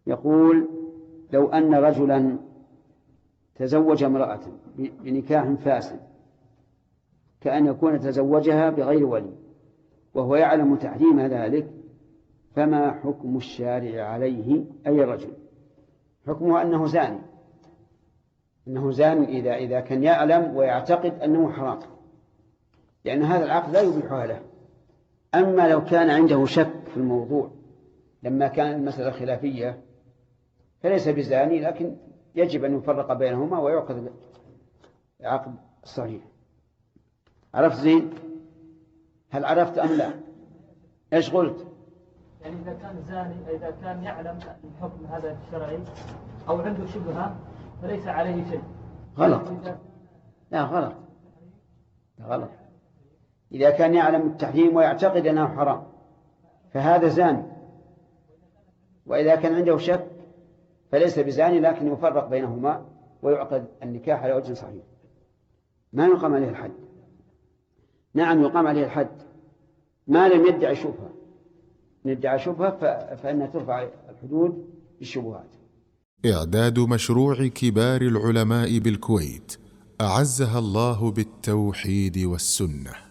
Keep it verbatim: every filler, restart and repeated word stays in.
يقول: لو أن رجلا تزوج امرأة بنكاح فاسد كأن يكون تزوجها بغير ولي وهو يعلم تحريم ذلك، فما حكم الشارع عليه أي الرجل؟ حكمه أنه زاني، أنه زان إذا إذا كان يعلم ويعتقد أنه حرام، لأن هذا العقد لا يبيحها له. أما لو كان عنده شك في الموضوع لما كان المسألة خلافية فليس بزاني، لكن يجب أن يفرق بينهما ويعقد عقد صحيح. عرفت زين؟ هل عرفت أم لا؟ إيش قلت؟ يعني إذا كان زاني، إذا كان يعلم الحكم هذا الشرعي أو عنده شبهة فليس عليه شيء. غلط. لا غلط، غلط. إذا كان يعلم التحريم ويعتقد أنه حرام فهذا زاني، وإذا كان عنده شك فليس بزاني، لكن يفرق بينهما ويعقد النكاح على وجه صحيح، ما يقام عليه الحد. نعم يقام عليه الحد ما لم يدعي شبهة، إن ادعى شبهة فإنها ترفع الحدود بالشبهات. إعداد مشروع كبار العلماء بالكويت أعزها الله بالتوحيد والسنة.